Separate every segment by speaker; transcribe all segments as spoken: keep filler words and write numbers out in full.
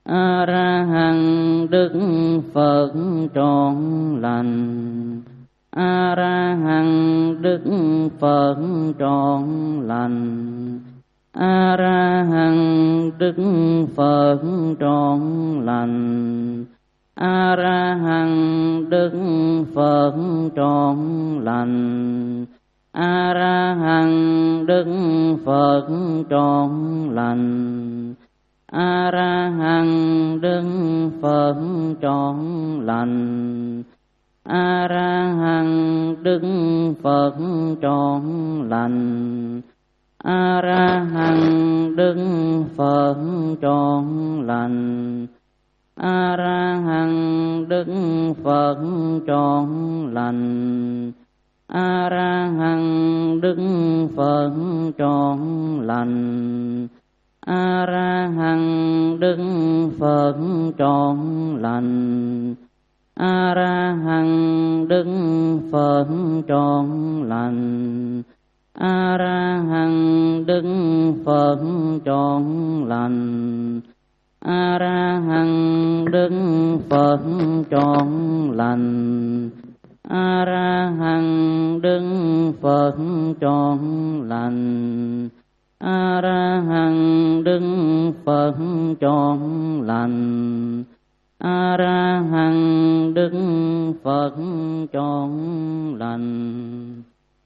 Speaker 1: A ra hằng Đức Phật trọn lành. A ra hằng Đức Phật trọn lành. A ra hằng Đức Phật trọn lành. A ra hằng Đức Phật trọn lành. A ra hằng Đức Phật trọn lành. A ra hằng Đức Phật trọn lành. A ra hằng Đức Phật trọn lành. A ra hằng Đức Phật trọn lành. A ra hằng Đức Phật trọn lành. A ra hằng Đức Phật trọn lành. A ra hằng Đức Phật trọn lành. A ra hằng Đức Phật trọn lành. A ra hằng Đức Phật trọn lành. A ra hằng Đức Phật trọn lành. A ra hằng Đức Phật trọn lành. A ra hằng Đức Phật trọn lành. A ra hằng Đức Phật trọn lành.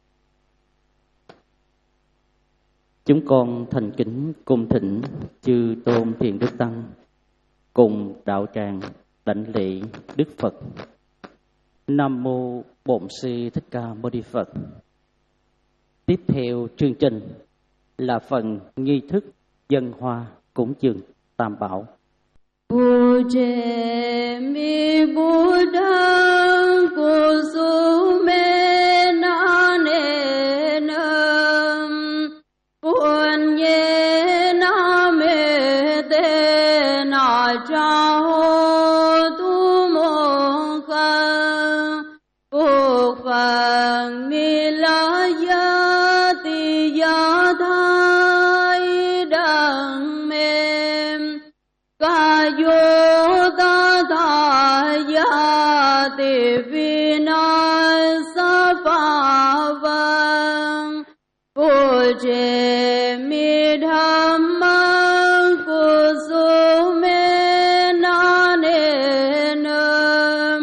Speaker 1: Chúng con thành kính cung thỉnh chư tôn thiền đức tăng cùng đạo tràng đảnh lễ Đức Phật. Nam mô Bổn Sư Thích Ca Mâu Ni Phật. Tiếp theo chương trình là phần nghi thức dân hoa cúng dường Tam Bảo.
Speaker 2: Buje mi Buddha kusume nane nam punye name te na chao tu mong kha Phúc Phật mi la ya ti ya thai đặng mềm ca yo ta tha ya ti vi na sa pha vang Buje mi dhamma kusume nane nam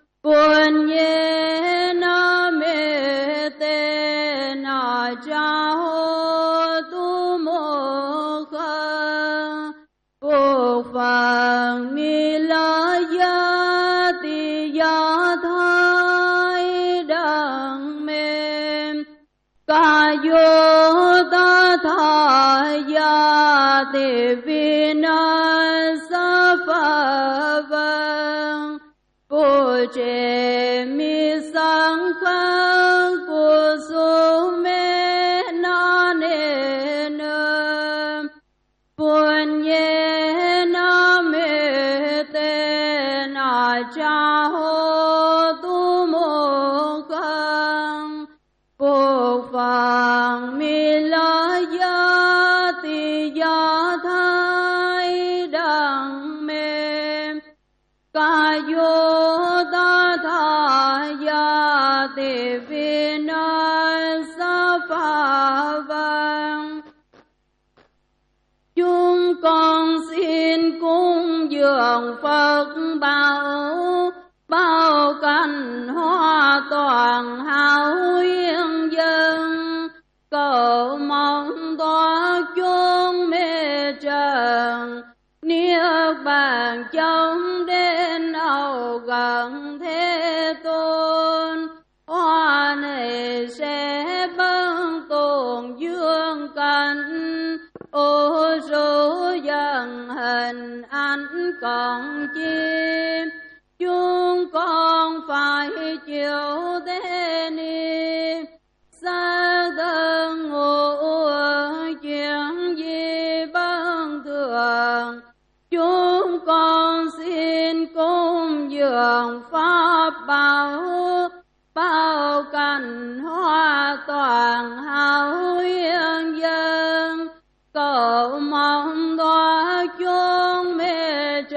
Speaker 2: punye name te na chao tu mô kha Phúc Phật mi la ya ti ya thai đặng mềm ca yo ta tha ya ti vi na sa pha vang Buje mi sang khang kusume nane nam punye name te na chao tu mô khang Phúc Phật mi la ya ti ya thai đặng mềm ca yo ta tha ya ti vi na sa pha vang Chúng con xin cúng dường Phật bảo bao cảnh hoa toàn hảo yên dân cầu mong tỏa chốn mê trần niết bàn trong đến âu gần Thế Tôn hoa này sẽ bấn tồn dương cảnh ô số dân hình ảnh còn chi chúng con phải chịu thế ni xa thân ngộ chuyện gì bất thường chúng con xin cúng dường pháp bảo bao cảnh hoa toàn hảo yên dân cầu mong tỏa chốn mê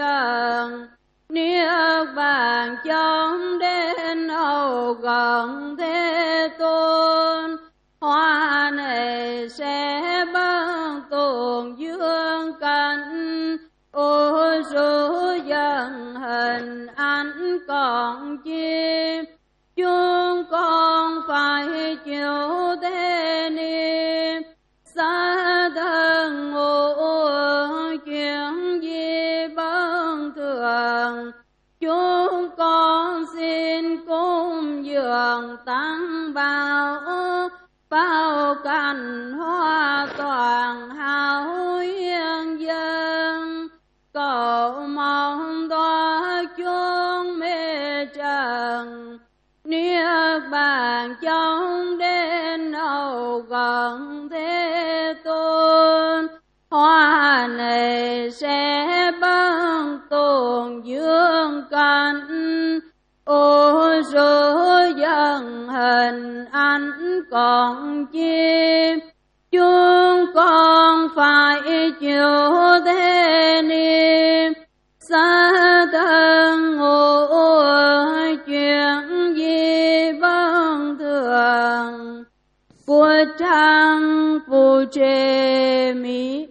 Speaker 2: dường tăng bao, bao cảnh hoa toàn hảo yên dân. Cầu mong tỏa chuông mê trần, niết bàn trong đến hậu gần Thế Tôn. Hoa này sẽ băng tồn dương cảnh, ô số dân hình ảnh còn chi. Chúng con phải chịu thế niệm, xa thân ngộ chuyện gì bất thường. Của trang phù trề mỹ,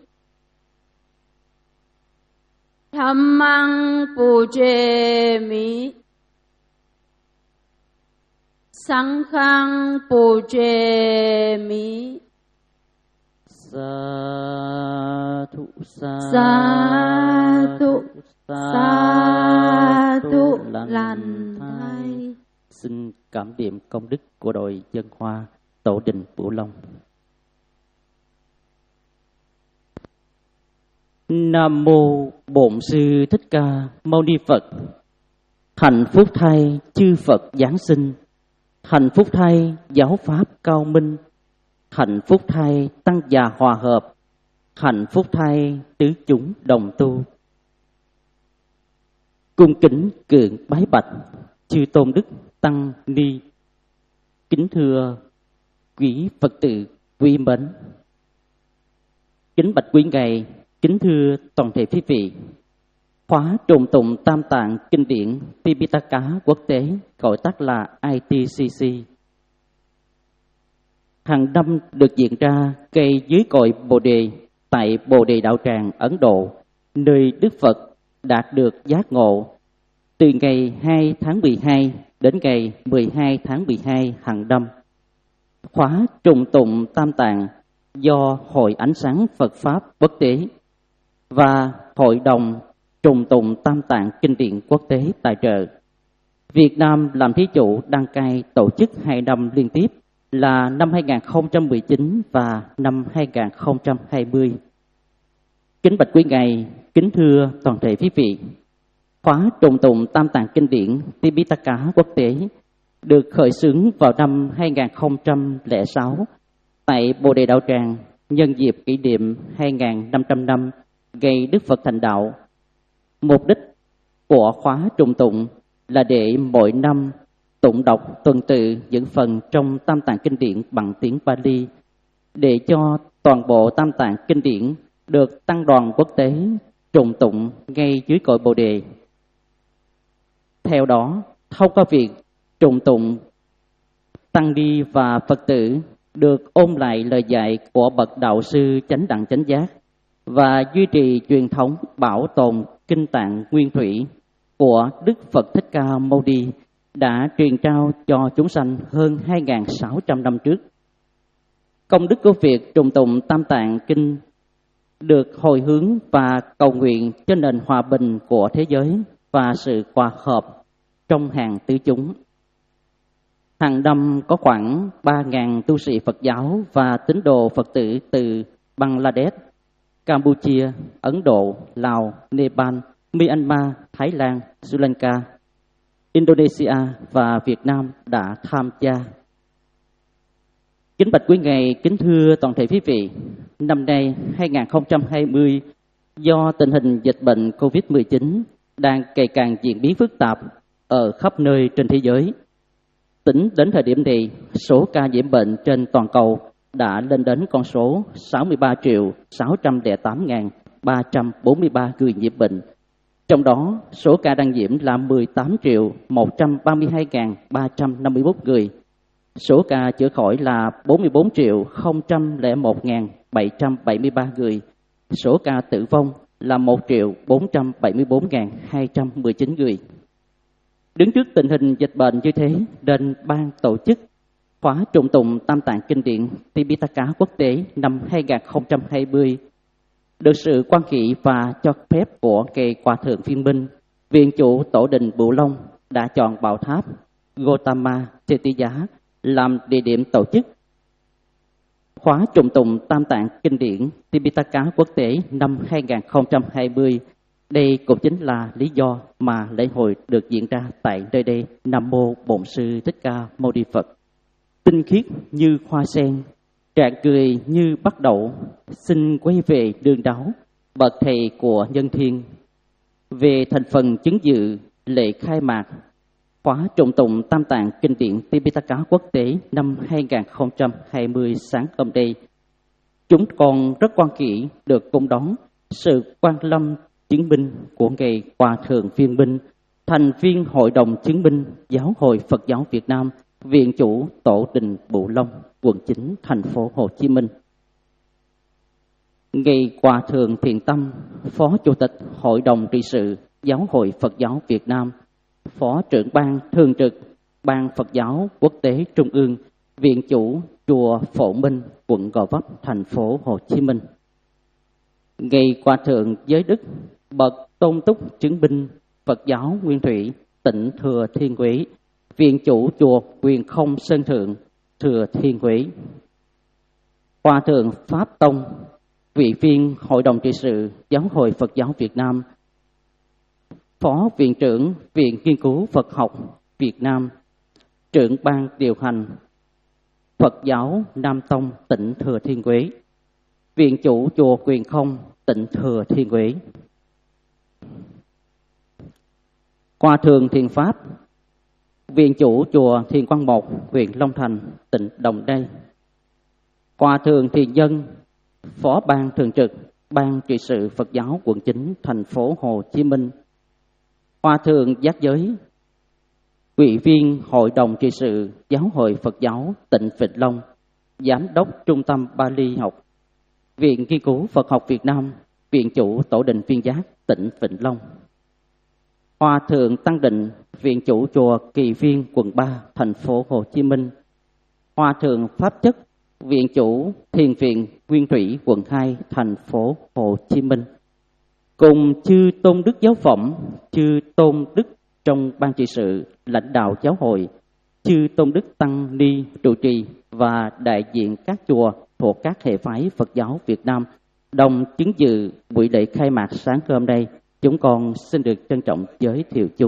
Speaker 2: tham măng phù trề mỹ, sang khang phù trề mỹ.
Speaker 1: Sa thu sa
Speaker 2: thu sa thu lành thay.
Speaker 1: Xin cảm niệm công đức của đội dân hoa Tổ đình Bửu Long. Nam mô Bổn Sư Thích Ca Mâu Ni Phật. Hạnh phúc thay chư Phật giáng sinh, hạnh phúc thay giáo pháp cao minh, hạnh phúc thay tăng già hòa hợp, hạnh phúc thay tứ chúng đồng tu. Cung kính cường bái bạch chư tôn đức tăng ni. Kính thưa quý Phật tử quý mến, kính bạch quý ngài, kính thưa toàn thể quý vị. Khóa trùng tụng tam tạng kinh điển Tipitaka quốc tế, gọi tắt là I T C C, hàng năm được diễn ra cây dưới cội Bồ Đề tại Bồ Đề Đạo Tràng, Ấn Độ, nơi Đức Phật đạt được giác ngộ từ ngày hai tháng mười hai đến ngày mười hai tháng mười hai hàng năm. Khóa trùng tụng tam tạng do Hội Ánh Sáng Phật Pháp Quốc tế và Hội đồng trùng tụng tam tạng kinh điển quốc tế tài trợ. Việt Nam làm thí chủ đăng cai tổ chức hai năm liên tiếp là năm hai nghìn không trăm mười chín và năm hai nghìn không trăm hai mươi. Kính bạch quý ngài, kính thưa toàn thể quý vị. Khóa trùng tụng tam tạng kinh điển Tipitaka quốc tế được khởi xướng vào năm hai nghìn không trăm lẻ sáu tại Bồ Đề Đạo Tràng nhân dịp kỷ niệm hai nghìn năm trăm năm ngày Đức Phật thành đạo. Mục đích của khóa trùng tụng là để mỗi năm tụng đọc tuần tự những phần trong tam tạng kinh điển bằng tiếng Pali, để cho toàn bộ tam tạng kinh điển được tăng đoàn quốc tế trùng tụng ngay dưới cội Bồ Đề. Theo đó, thông qua việc trùng tụng, tăng ni và Phật tử được ôn lại lời dạy của bậc đạo sư chánh đẳng chánh giác và duy trì truyền thống bảo tồn kinh tạng nguyên thủy của Đức Phật Thích Ca Mâu Ni đã truyền trao cho chúng sanh hơn hai nghìn sáu trăm năm trước. Công đức của việc trùng tụng tam tạng kinh được hồi hướng và cầu nguyện cho nền hòa bình của thế giới và sự hòa hợp trong hàng tứ chúng. Hàng năm có khoảng ba nghìn tu sĩ Phật giáo và tín đồ Phật tử từ Bangladesh, Campuchia, Ấn Độ, Lào, Nepal, Myanmar, Thái Lan, Sri Lanka, Indonesia và Việt Nam đã tham gia. Kính bạch quý ngài, kính thưa toàn thể quý vị, năm nay hai nghìn không trăm hai mươi, do tình hình dịch bệnh Covid mười chín đang ngày càng diễn biến phức tạp ở khắp nơi trên thế giới, tính đến thời điểm này, số ca nhiễm bệnh trên toàn cầu đã lên đến con số sáu mươi ba triệu sáu trăm lẻ tám nghìn ba trăm bốn mươi ba người nhiễm bệnh. Trong đó, số ca đang nhiễm là mười tám triệu một trăm ba mươi hai nghìn ba trăm năm mươi mốt người. Số ca chữa khỏi là bốn mươi bốn triệu không trăm lẻ một nghìn bảy trăm bảy mươi ba người. Số ca tử vong là một triệu bốn trăm bảy mươi bốn nghìn hai trăm mười chín người. Đứng trước tình hình dịch bệnh như thế, nên ban tổ chức khóa trùng tụng tam tạng kinh điển Tipitaka quốc tế năm hai nghìn không trăm hai mươi được sự quan kỵ và cho phép của ngài Hòa thượng Viên Minh, viện chủ Tổ đình Bửu Long đã chọn Bảo Tháp Gautama Chettiya làm địa điểm tổ chức khóa trùng tụng Tam Tạng Kinh điển Tipitaka quốc tế năm hai không hai không. Đây cũng chính là lý do mà lễ hội được diễn ra tại nơi đây. Nam mô Bổn Sư Thích Ca Mâu Ni Phật. Tinh khiết như hoa sen, rạng cười như bắt đậu, xin quay về đường đáo, bậc thầy của nhân thiên. Về thành phần chứng dự lễ khai mạc khóa trùng tụng Tam Tạng Kinh điển Tipitaka quốc tế năm hai không hai không sáng hôm nay, chúng con rất quan kỷ được cung đón sự quan lâm chứng minh của ngài Hòa Thượng Viên Minh, thành viên Hội đồng chứng minh Giáo hội Phật giáo Việt Nam, viện chủ Tổ đình Bửu Long, quận chín, thành phố Hồ Chí Minh. Ngài Hòa Thượng Thiện Tâm, Phó Chủ tịch Hội đồng trị sự Giáo hội Phật giáo Việt Nam, Phó trưởng ban thường trực Ban Phật giáo Quốc tế Trung ương, viện chủ chùa Phổ Minh, quận Gò Vấp, thành phố Hồ Chí Minh. Ngài Hòa Thượng Giới Đức, bậc tôn túc chứng minh Phật giáo Nguyên Thủy, tỉnh Thừa Thiên Huế, viện chủ chùa Quyền Không Sơn Thượng, Thừa Thiên Huế. Hòa Thượng Pháp Tông, vị viên Hội đồng trị sự Giáo hội Phật giáo Việt Nam, Phó Viện trưởng Viện Nghiên cứu Phật học Việt Nam, trưởng ban điều hành Phật giáo Nam Tông, tỉnh Thừa Thiên Huế, viện chủ chùa Quyền Không, tỉnh Thừa Thiên Huế. Hòa Thượng Thiện Pháp, viện chủ chùa Thiền Quang Một, huyện Long Thành, tỉnh Đồng Nai. Hòa Thượng Thiện Nhân, Phó ban thường trực Ban trị sự Phật giáo quận chín, thành phố Hồ Chí Minh. Hòa Thượng Giác Giới, ủy viên Hội đồng trị sự Giáo hội Phật giáo tỉnh Vĩnh Long, giám đốc Trung tâm Bali học, Viện Nghiên cứu Phật học Việt Nam, viện chủ Tổ đình Viên Giác, tỉnh Vĩnh Long. Hòa Thượng Tăng Định, viện chủ chùa Kỳ Viên, quận ba, thành phố Hồ Chí Minh. Hòa Thượng Pháp Chất, viện chủ Thiền viện Nguyên Thủy, quận hai, thành phố Hồ Chí Minh. Cùng chư tôn đức giáo phẩm, chư tôn đức trong ban trị sự, lãnh đạo giáo hội, chư tôn đức tăng ni trụ trì và đại diện các chùa thuộc các hệ phái Phật giáo Việt Nam đồng chứng dự buổi lễ khai mạc sáng hôm nay, chúng con xin được trân trọng giới thiệu chung.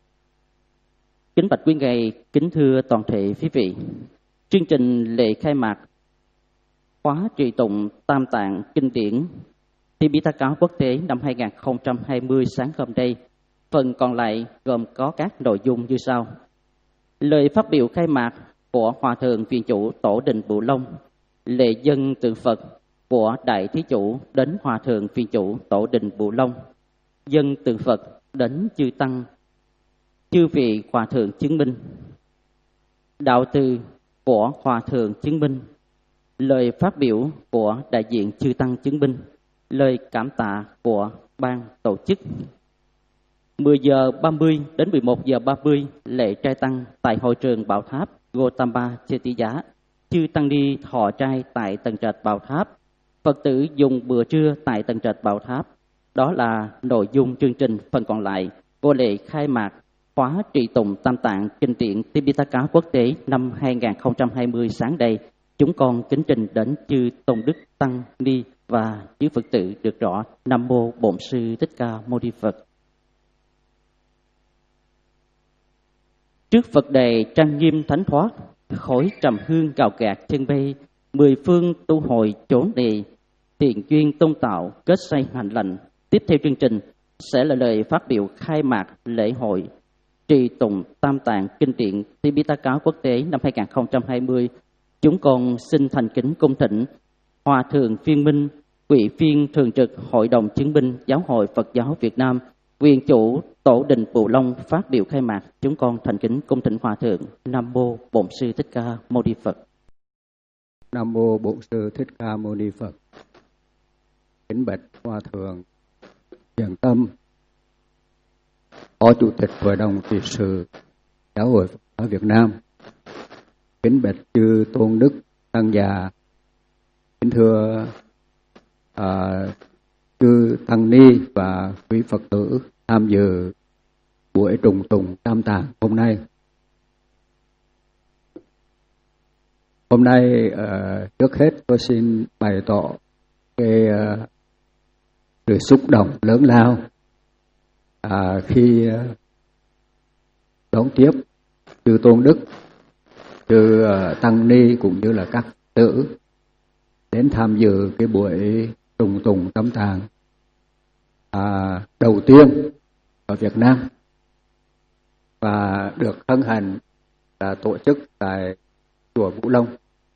Speaker 1: Kính bạch quý ngài, kính thưa toàn thể quý vị, chương trình lễ khai mạc khóa trì tụng Tam Tạng Kinh điển Tipitaka quốc tế năm hai không hai không sáng hôm nay, phần còn lại gồm có các nội dung như sau. Lời phát biểu khai mạc của Hòa Thượng viện chủ Tổ đình Bửu Long, lễ dân tượng Phật của Đại Thí chủ đến Hòa Thượng viện chủ Tổ đình Bửu Long, dân tượng Phật đến chư tăng, chư vị Hòa Thượng chứng minh, đạo từ của Hòa Thượng chứng minh, lời phát biểu của đại diện chư tăng chứng minh, lời cảm tạ của ban tổ chức. mười giờ ba mươi đến mười một giờ ba mươi lễ trai tăng tại hội trường Bảo Tháp Gautama Chettiya, chư tăng ni thọ trai tại tầng trệt Bảo Tháp, Phật tử dùng bữa trưa tại tầng trệt Bảo Tháp. Đó là nội dung chương trình. Phần còn lại của lễ khai mạc khóa trì tụng Tam Tạng Kinh điển Tipitaka quốc tế năm hai không hai không sáng đây, chúng con kính trình đến chư tôn đức tăng ni và chư Phật tử được rõ. Nam mô Bổn Sư Thích Ca Mâu Ni Phật. Trước Phật đài trang nghiêm thánh thoát, khói trầm hương gào gạt chân bay, mười phương tu hội chốn đề, thiện duyên tôn tạo kết xây hành lành. Tiếp theo chương trình sẽ là lời phát biểu khai mạc lễ hội trì tụng Tam Tạng Kinh điển Tipitaka quốc tế năm hai không hai không. Chúng con xin thành kính cung thỉnh Hòa Thượng Viên Minh, ủy viên thường trực Hội đồng chứng minh Giáo hội Phật giáo Việt Nam, viện chủ Tổ đình Bửu Long phát biểu khai mạc. Chúng con thành kính cung thỉnh Hòa Thượng. Nam mô Bổn Sư Thích Ca Mâu Ni Phật.
Speaker 3: Nam mô Bổn Sư Thích Ca Mâu Ni Phật. Kính bạch Hòa Thượng Thiện Tâm, Phó Chủ tịch Hội đồng trị sự Giáo hội Phật giáo Việt Nam. Kính bạch chư tôn đức tăng già. Kính thưa à, chư tăng ni và quý Phật tử tham dự buổi trùng tùng Tam Tạng hôm nay. hôm nay uh, trước hết tôi xin bày tỏ cái uh, sự xúc động lớn lao uh, khi uh, đón tiếp chư Tôn Đức, chư uh, Tăng Ni cũng như là các tử đến tham dự cái buổi trùng tùng tâm tàng à, đầu tiên ở Việt Nam và được hân hạnh là tổ chức tại chùa Vũ Long.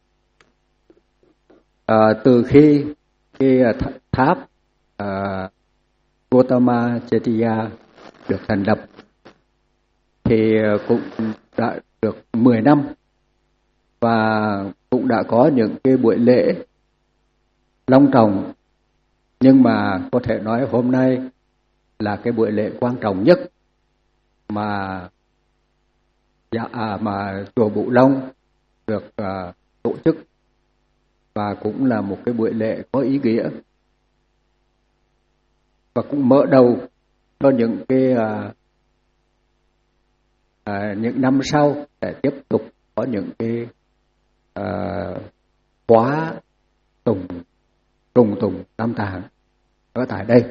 Speaker 3: À, từ khi cái tháp à, Gautama Chettiya được thành lập thì cũng đã được mười năm và cũng đã có những cái buổi lễ long trọng, nhưng mà có thể nói hôm nay là cái buổi lễ quan trọng nhất mà dạ, mà chùa Vũ Long được uh, tổ chức, và cũng là một cái buổi lễ có ý nghĩa và cũng mở đầu cho những cái uh, uh, những năm sau để tiếp tục có những cái uh, khóa tùng trùng tùng tam tạng ở tại đây.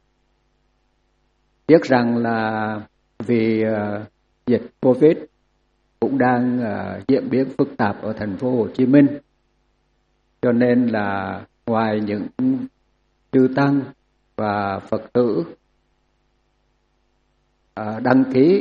Speaker 3: Biết rằng là vì uh, dịch Covid cũng đang uh, diễn biến phức tạp ở thành phố Hồ Chí Minh, cho nên là ngoài những chư tăng và Phật tử uh, đăng ký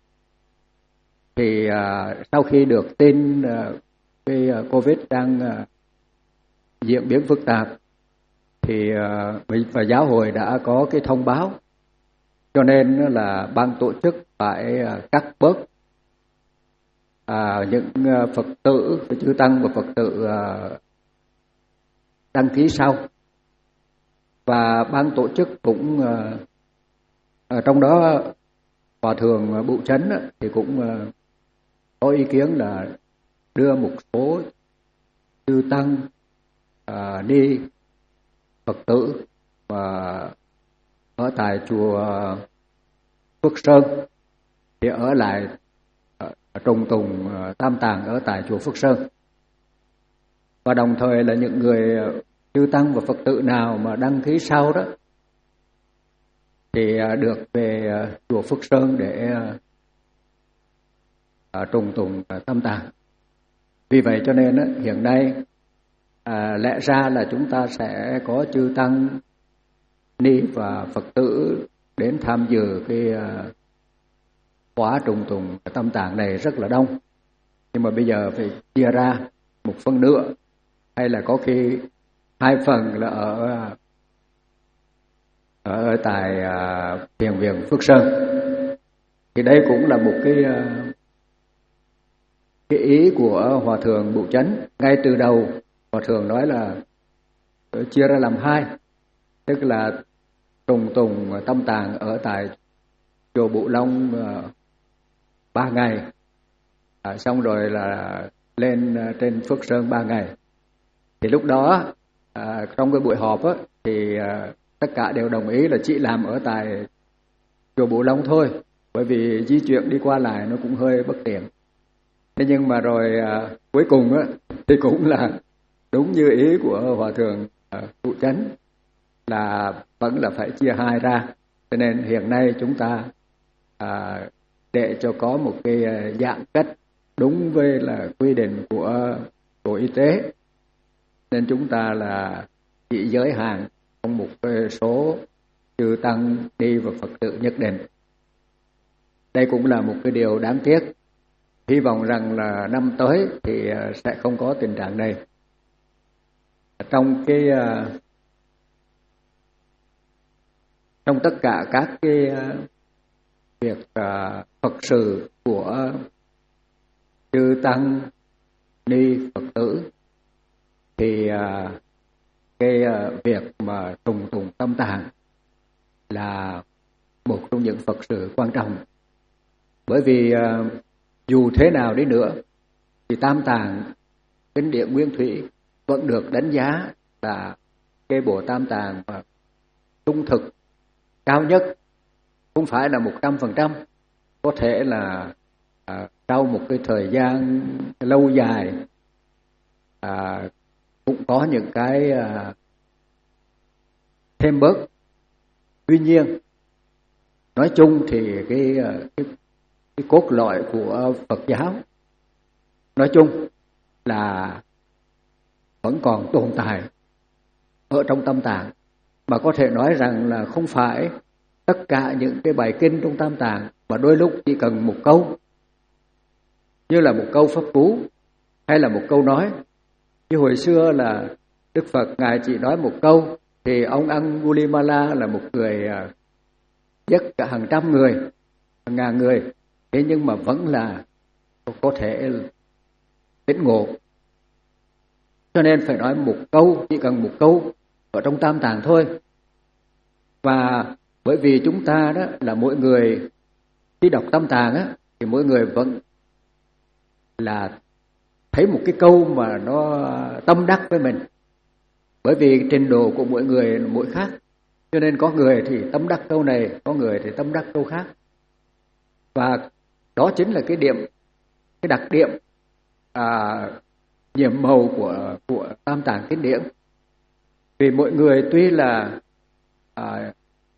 Speaker 3: thì uh, sau khi được tin uh, cái uh, Covid đang uh, diễn biến phức tạp thì uh, và giáo hội đã có cái thông báo, cho nên là ban tổ chức phải uh, cắt bớt uh, những uh, Phật tử, chư tăng và Phật tử uh, đăng ký sau. Và ban tổ chức cũng uh, uh, trong đó Hòa thượng Bụi Chấn uh, thì cũng uh, có ý kiến là đưa một số chư tăng uh, đi Phật tử và ở tại chùa Phước Sơn thì ở lại trùng tùng tam tạng ở tại chùa Phước Sơn, và đồng thời là những người chư tăng và Phật tử nào mà đăng ký sau đó thì được về chùa Phước Sơn để trùng tùng tam tạng. Vì vậy cho nên hiện nay À, lẽ ra là chúng ta sẽ có chư tăng ni và Phật tử đến tham dự cái uh, khóa trùng tùng tâm tạng này rất là đông, nhưng mà bây giờ phải chia ra một phần nữa, hay là có khi hai phần là ở ở tại uh, thiền viện Phước Sơn. Thì đây cũng là một cái uh, cái ý của Hòa thượng Bụi Chấn. Ngay từ đầu Hòa thượng nói là chia ra làm hai, tức là trùng tùng tâm tạng ở tại chùa Vũ Long ba ngày, à, xong rồi là lên trên Phước Sơn ba ngày. Thì lúc đó à, trong cái buổi họp á, thì à, tất cả đều đồng ý là chỉ làm ở tại chùa Vũ Long thôi, bởi vì di chuyển đi qua lại nó cũng hơi bất tiện. Thế nhưng mà rồi à, cuối cùng á, thì cũng là đúng như ý của Hòa thượng Bụi Chấn là vẫn là phải chia hai ra. Cho nên hiện nay chúng ta à, để cho có một cái giãn cách đúng với là quy định của Bộ Y tế, nên chúng ta là chỉ giới hạn trong một cái số chư tăng ni và Phật tử nhất định. Đây cũng là một cái điều đáng tiếc. Hy vọng rằng là năm tới thì sẽ không có tình trạng này. Trong cái trong tất cả các cái việc Phật sự của chư tăng ni Phật tử thì cái việc mà trùng tùng tâm tạng là một trong những Phật sự quan trọng. Bởi vì dù thế nào đi nữa thì tam tạng kinh điển nguyên thủy vẫn được đánh giá là cái bộ tam tạng mà trung thực cao nhất, không phải là một trăm phần trăm, có thể là à, sau một cái thời gian lâu dài à, cũng có những cái à, thêm bớt. Tuy nhiên nói chung thì cái, cái, cái cốt lõi của Phật giáo nói chung là vẫn còn tồn tại ở trong Tam Tạng, mà có thể nói rằng là không phải tất cả những cái bài kinh trong Tam Tạng mà đôi lúc chỉ cần một câu, như là một câu pháp cú hay là một câu nói. Như hồi xưa là Đức Phật Ngài chỉ nói một câu thì ông Angulimala là một người giết cả hàng trăm người, hàng ngàn người, thế nhưng mà vẫn là có thể tỉnh ngộ. Cho nên phải nói một câu, chỉ cần một câu ở trong Tam Tạng thôi. Và bởi vì chúng ta đó là mỗi người khi đọc Tam Tạng á, thì mỗi người vẫn là thấy một cái câu mà nó tâm đắc với mình. Bởi vì trình độ của mỗi người mỗi khác, cho nên có người thì tâm đắc câu này, có người thì tâm đắc câu khác. Và đó chính là cái điểm, cái đặc điểm à, nhiệm màu của của Tam Tạng Kinh Điển. Vì mỗi người tuy là à,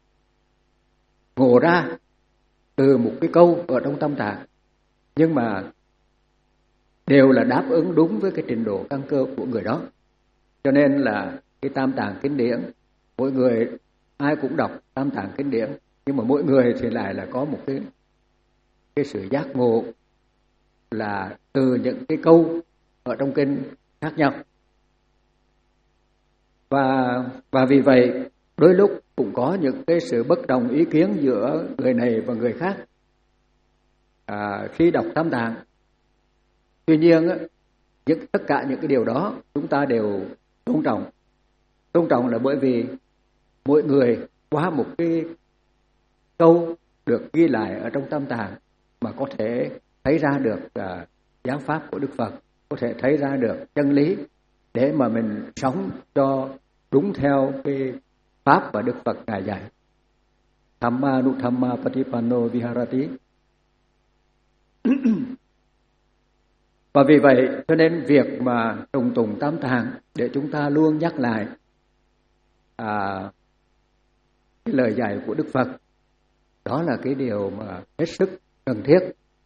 Speaker 3: ngộ ra từ một cái câu ở trong Tam Tạng, nhưng mà đều là đáp ứng đúng với cái trình độ căn cơ của người đó. Cho nên là cái Tam Tạng Kinh Điển, mỗi người ai cũng đọc Tam Tạng Kinh Điển, nhưng mà mỗi người thì lại là có một cái cái sự giác ngộ là từ những cái câu ở trong kinh khác nhau. Và và vì vậy đôi lúc cũng có những cái sự bất đồng ý kiến giữa người này và người khác à, khi đọc Tam Tạng. Tuy nhiên những, tất cả những cái điều đó chúng ta đều tôn trọng. Tôn trọng là bởi vì mỗi người qua một cái câu được ghi lại ở trong Tam Tạng mà có thể thấy ra được uh, giáo pháp của Đức Phật, có thể thấy ra được chân lý để mà mình sống cho đúng theo cái pháp và Đức Phật Ngài dạy. Thamma nu thamma patipanno viharati. Và vì vậy cho nên việc mà trùng tùng Tam Tạng để chúng ta luôn nhắc lại à, cái lời dạy của Đức Phật, đó là cái điều mà hết sức cần thiết.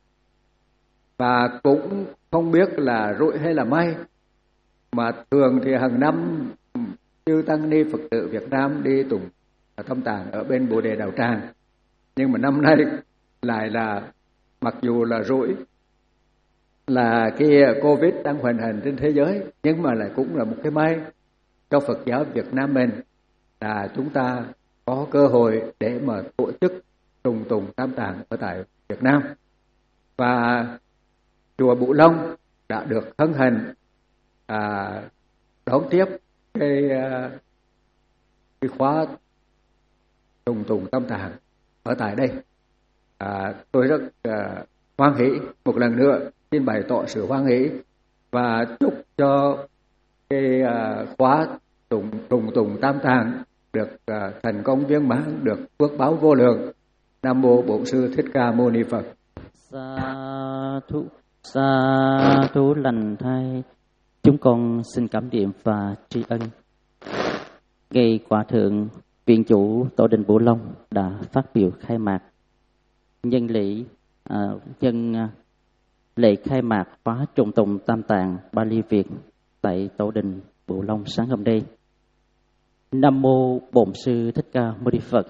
Speaker 3: Và cũng không biết là rủi hay là may, mà thường thì hàng năm chư tăng ni Phật tử Việt Nam đi tụng Tam Tạng ở bên Bồ Đề Đạo Tràng, nhưng mà năm nay lại là mặc dù là rủi, là cái Covid đang hoành hành trên thế giới, nhưng mà lại cũng là một cái may cho Phật giáo Việt Nam mình là chúng ta có cơ hội để mà tổ chức trùng tùng Tam Tạng ở tại Việt Nam. Và chùa Bửu Long đã được hân hạnh à, đón tiếp cái, cái khóa trùng tùng Tam Tạng ở tại đây. À, tôi rất à, hoan hỷ, một lần nữa xin bày tỏ sự hoan hỷ và chúc cho cái à, khóa trùng trùng tùng Tam Tạng được à, thành công viên mãn, được phước báo vô lượng. Nam mô Bổn Sư Thích Ca Mâu Ni Phật.
Speaker 1: Sa thú sa thú lành thay. Chúng con xin cảm niệm và tri ân ngày Hòa thượng Viện chủ Tổ đình Bửu Long đã phát biểu khai mạc nhân lễ à, nhân à, lễ khai mạc khóa trùng tùng Tam Tạng Bali Việt tại Tổ đình Bửu Long sáng hôm nay. Nam mô Bổn Sư Thích Ca Mâu Ni Phật.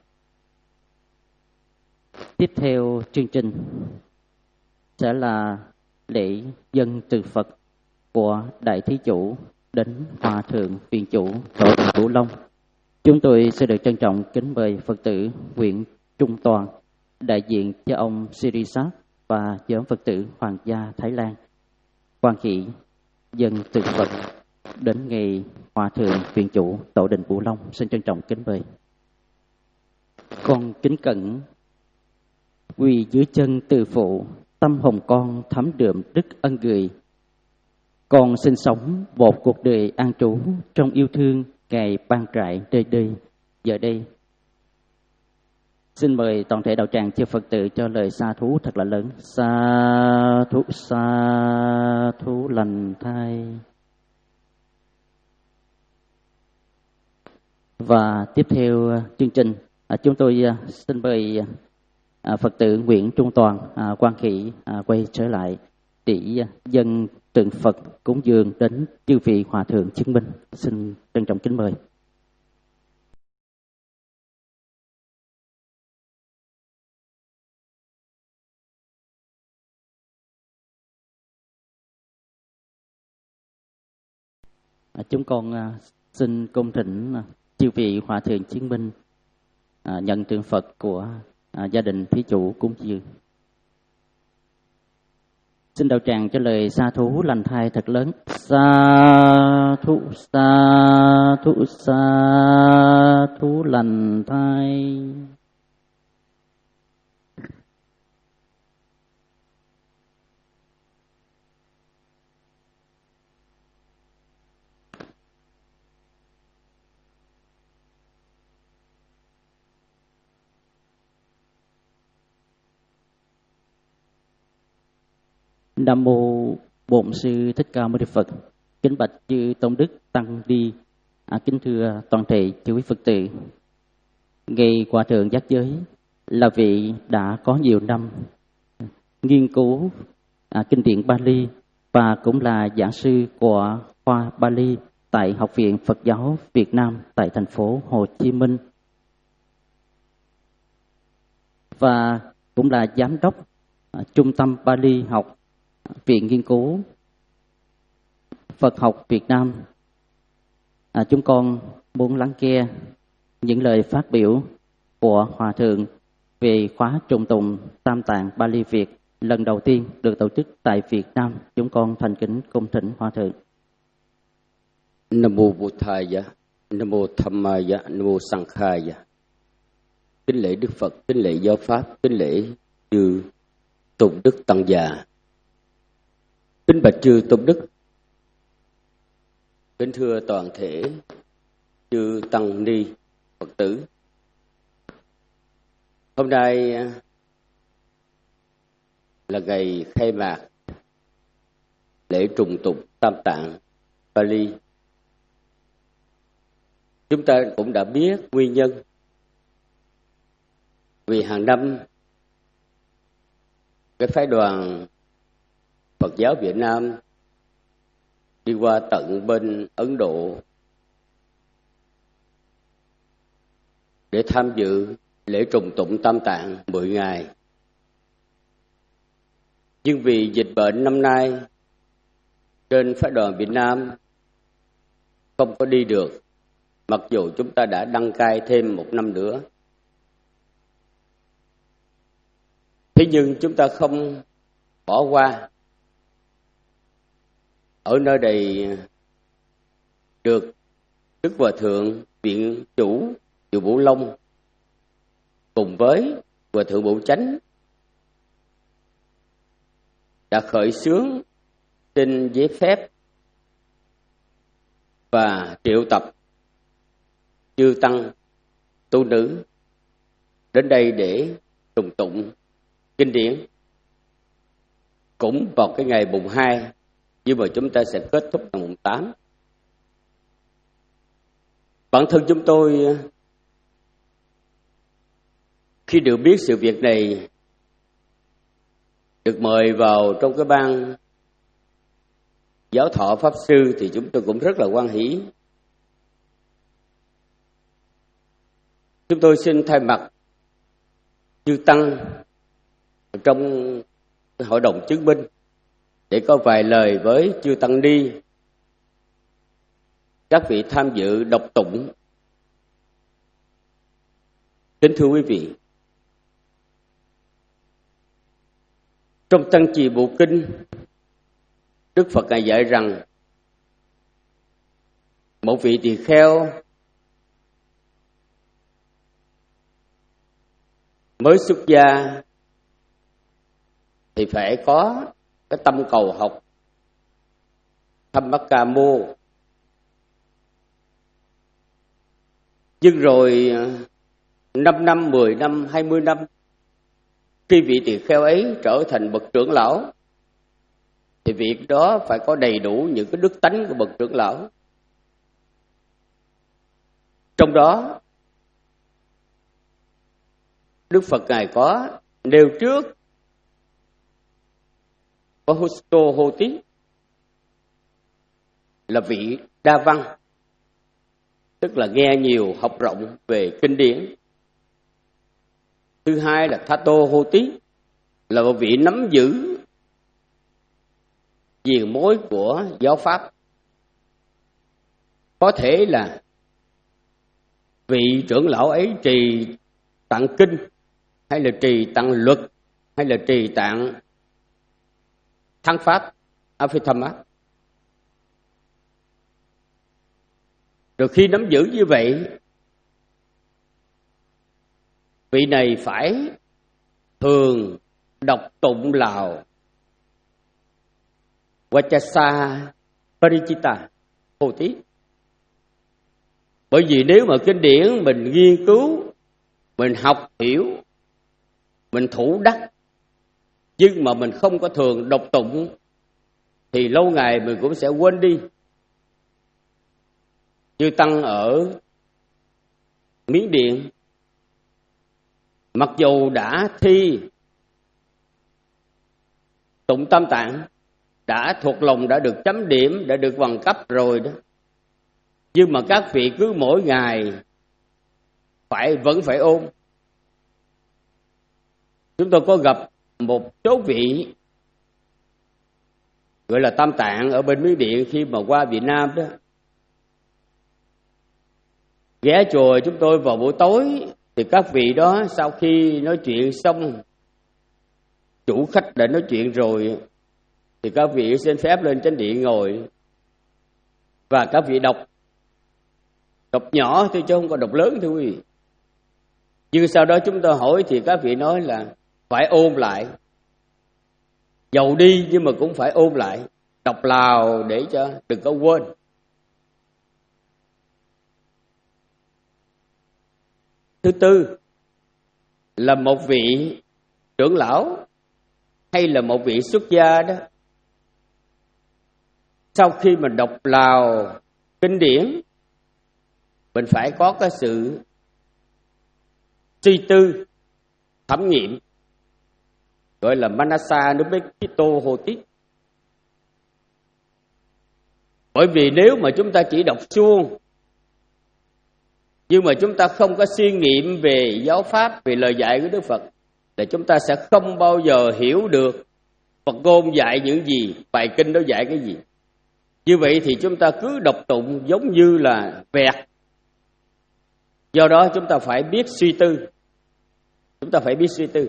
Speaker 1: Tiếp theo chương trình sẽ là lễ dân từ Phật của Đại Thí Chủ đến Hòa thượng Viện chủ Tổ đình Bửu Long. Chúng tôi sẽ được trân trọng kính mời Phật tử Nguyễn Trung Toàn, đại diện cho ông Sirisat và nhóm Phật tử Hoàng gia Thái Lan quan hỷ dân từ Phật đến ngày Hòa thượng Viện chủ Tổ đình Bửu Long. Xin trân trọng kính mời. Con kính cẩn quỳ dưới chân từ phụ, tâm hồn con thấm đượm đức ân gửi. Con sinh sống một cuộc đời an trú trong yêu thương Ngài ban trải đời đời. Giờ đây xin mời toàn thể đạo tràng chư Phật tử cho lời sa thú thật là lớn. Sa thú sa thú lành thay. Và tiếp theo chương trình, chúng tôi xin mời Phật tử Nguyễn Trung Toàn, Quan Khỉ quay trở lại để dâng tượng Phật cúng dường đến chư vị hòa thượng chứng minh. Xin trân trọng kính mời. Chúng con xin cung thỉnh chư vị hòa thượng chứng minh nhận tượng Phật của gia đình thí chủ cúng dường. Xin đạo tràng cho lời sa thú lành thai thật lớn. Sa thú, sa thú, sa thú lành thai. Nam mô Bổn Sư Thích Ca Mâu Ni Phật. Kính bạch chư tôn đức tăng ni, à, kính thưa toàn thể chư quý Phật tử. Ngài Hòa thượng Giác Giới là vị đã có nhiều năm nghiên cứu à, kinh điển Bali và cũng là giảng sư của khoa Bali tại Học viện Phật giáo Việt Nam tại thành phố Hồ Chí Minh, và cũng là giám đốc à, trung tâm Bali học Viện Nghiên cứu Phật học Việt Nam. À, chúng con muốn lắng nghe những lời phát biểu của Hòa thượng về khóa trùng tụng Tam Tạng Bali Việt lần đầu tiên được tổ chức tại Việt Nam. Chúng con thành kính cung thỉnh Hòa thượng.
Speaker 4: Nam mô Buddhaya, Nam mô Dhammaya, Nam mô Sanghaya. Kính lễ Đức Phật, kính lễ giáo pháp, kính lễ chư tôn đức tăng già. Kính bạch chư tôn đức, kính thưa toàn thể chư tăng ni Phật tử. Hôm nay là ngày khai mạc lễ trùng tụng Tam Tạng Bali. Chúng ta cũng đã biết nguyên nhân vì hàng năm cái phái đoàn Phật giáo Việt Nam đi qua tận bên Ấn Độ để tham dự lễ trùng tụng Tam Tạng mười ngày. Nhưng vì dịch bệnh năm nay trên phái đoàn Việt Nam không có đi được, mặc dù chúng ta đã đăng cai thêm một năm nữa. Thế nhưng chúng ta không bỏ qua. Ở nơi đây được Đức Hòa Thượng Viện Chủ Chùa Bửu Long cùng với Hòa Thượng Bửu Chánh đã khởi xướng xin giấy phép và triệu tập chư tăng tu nữ đến đây để trùng tụng kinh điển, cũng vào cái ngày mùng hai, nhưng mà chúng ta sẽ kết thúc ngày mùng tám. Bản thân chúng tôi khi được biết sự việc này, được mời vào trong cái ban giáo thọ pháp sư, thì chúng tôi cũng rất là hoan hỷ. Chúng tôi xin thay mặt chư tăng trong hội đồng chứng minh để có vài lời với chư tăng ni, các vị tham dự đọc tụng. Kính thưa quý vị, trong Tăng Trì Bộ Kinh, Đức Phật Ngài dạy rằng một vị tỳ kheo mới xuất gia thì phải có cái tâm cầu học Dhammacamo. Nhưng rồi năm năm, mười năm, hai mươi năm, khi vị tỳ kheo ấy trở thành bậc trưởng lão, thì việc đó phải có đầy đủ những cái đức tánh của bậc trưởng lão. Trong đó Đức Phật Ngài có nêu trước có Husto Hoti là vị đa văn, tức là nghe nhiều học rộng về kinh điển. Thứ hai là Thato Hoti là một vị nắm giữ viền mối của giáo pháp. Có thể là vị trưởng lão ấy trì tạng kinh, hay là trì tạng luật, hay là trì tạng thắng pháp Abhidhamma. Rồi khi nắm giữ như vậy, vị này phải thường đọc tụng lào Vachasa Parichita Hoti. Bởi vì nếu mà kinh điển mình nghiên cứu, mình học hiểu, mình thủ đắc, nhưng mà mình không có thường đọc tụng, thì lâu ngày mình cũng sẽ quên đi. Như tăng ở Miến Điện, mặc dù đã thi tụng tam tạng, đã thuộc lòng, đã được chấm điểm, đã được bằng cấp rồi đó, nhưng mà các vị cứ mỗi ngày phải vẫn phải ôn. Chúng tôi có gặp một số vị gọi là tam tạng ở bên Miến Điện khi mà qua Việt Nam đó, ghé chùa chúng tôi vào buổi tối, thì các vị đó sau khi nói chuyện xong, chủ khách đã nói chuyện rồi, thì các vị xin phép lên chánh điện ngồi, và các vị đọc đọc nhỏ thôi chứ không có đọc lớn thôi quý vị. Nhưng sau đó chúng tôi hỏi thì các vị nói là phải ôn lại, dầu đi nhưng mà cũng phải ôn lại, đọc lào để cho đừng có quên. Thứ tư là một vị trưởng lão hay là một vị xuất gia đó, sau khi mình đọc lào kinh điển, mình phải có cái sự suy tư, thẩm nghiệm, gọi là Manasa Nubekito Hoti. Bởi vì nếu mà chúng ta chỉ đọc suông, nhưng mà chúng ta không có suy nghiệm về giáo pháp, về lời dạy của Đức Phật, là chúng ta sẽ không bao giờ hiểu được Phật ngôn dạy những gì, bài kinh đó dạy cái gì. Như vậy thì chúng ta cứ đọc tụng giống như là vẹt. Do đó chúng ta phải biết suy tư. Chúng ta phải biết suy tư.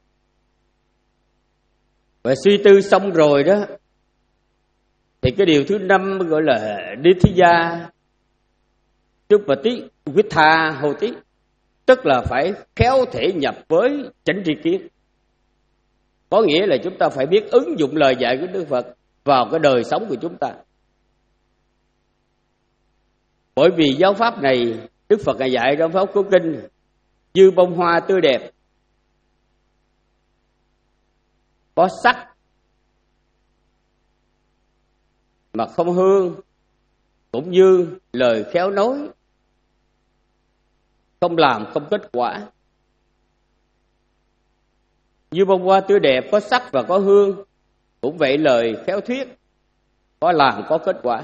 Speaker 4: Và suy tư xong rồi đó, thì cái điều thứ năm gọi là Nithiya Supati Vitha Hoti, tức là phải khéo thể nhập với chánh tri kiến. Có nghĩa là chúng ta phải biết ứng dụng lời dạy của Đức Phật vào cái đời sống của chúng ta. Bởi vì giáo pháp này, Đức Phật Ngài dạy trong Pháp Cú Kinh như bông hoa tươi đẹp, có sắc mà không hương, cũng như lời khéo nói không làm không kết quả. Như bông hoa tươi đẹp, có sắc và có hương, cũng vậy lời khéo thuyết, có làm có kết quả.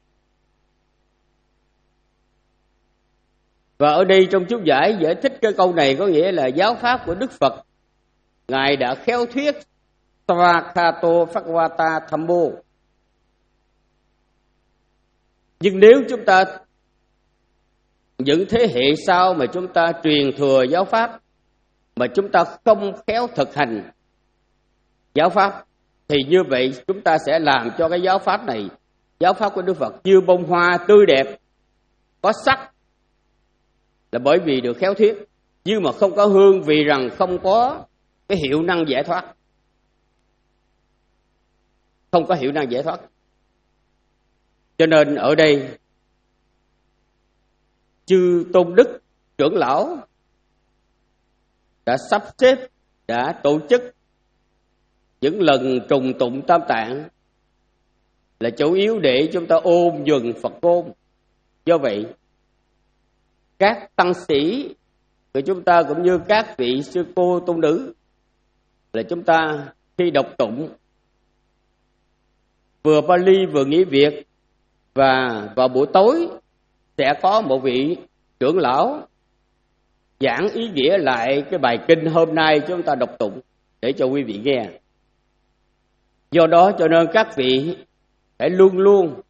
Speaker 4: Và ở đây trong chú giải giải thích cái câu này có nghĩa là giáo pháp của Đức Phật, Ngài đã khéo thuyết Svakato Phagvata Thammo. Nhưng nếu chúng ta, những thế hệ sau mà chúng ta truyền thừa giáo pháp, mà chúng ta không khéo thực hành giáo pháp, thì như vậy chúng ta sẽ làm cho cái giáo pháp này, giáo pháp của Đức Phật như bông hoa tươi đẹp, có sắc, là bởi vì được khéo thuyết, nhưng mà không có hương vì rằng không có cái hiệu năng giải thoát. Không có hiệu năng giải thoát. Cho nên ở đây chư tôn đức trưởng lão đã sắp xếp, đã tổ chức những lần trùng tụng tam tạng là chủ yếu để chúng ta ôn dừng Phật ngôn. Do vậy các tăng sĩ của chúng ta cũng như các vị sư cô tu nữ là chúng ta khi đọc tụng vừa Pali vừa nghĩa Việt, và vào buổi tối sẽ có một vị trưởng lão giảng ý nghĩa lại cái bài kinh hôm nay chúng ta đọc tụng để cho quý vị nghe. Do đó cho nên các vị phải luôn luôn